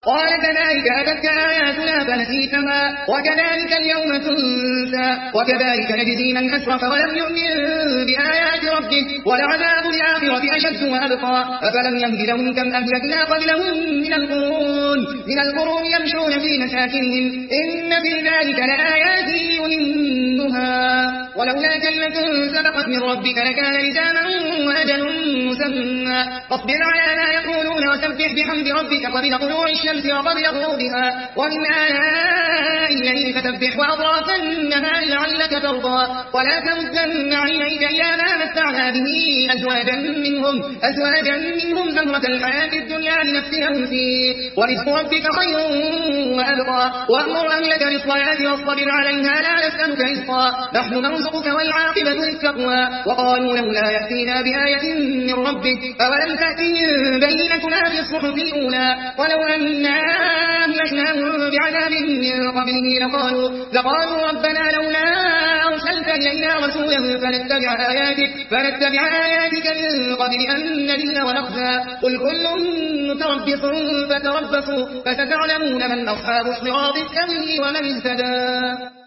قال كذلك أتتك آياتنا فنسيتها وكذلك اليوم تنسى وكذلك نجزي من أسرف ولم يؤمن بآيات ربه ولعذاب الآخرة أشد وأبقى أفلم يهد لهم كم أهلكنا قبلهم من القرون يمشون في مساكنهم إن في ذلك لآيات يؤمنها ولولا كلمة سبقت من ربك لكان لزاما وأجل مسمى فاصبر على ما يقولون وسبح بحمد ربك قبل طلوع الشمس وقبل غروبها ومن آلاء الليل فسبح وأطراف النهار لعلك ترضى ولا تمدن عينيك إلى ما متعنا به أزواجا منهم زهرة الحياة الدنيا لنفتنهم فيه ورزق ربك خير وأبقى وأمر أهلك بالصلاة واصطبر عليها لا نسألك رزقا نحن نرزقك والعاقبة للتقوى وقالوا لولا يأتينا بآية من ربه أولم تأتهم بينة ما في الصحف الأولى ولو أنا أهلكناهم بعذاب من قبله لقالوا ربنا لولا أرسلت إلينا رسولا فنتبع آياتك من قبل أن نذل ونخزى قل كل متربص فتربصوا فستعلمون من أصحاب الصراط السوي ومن اهتدى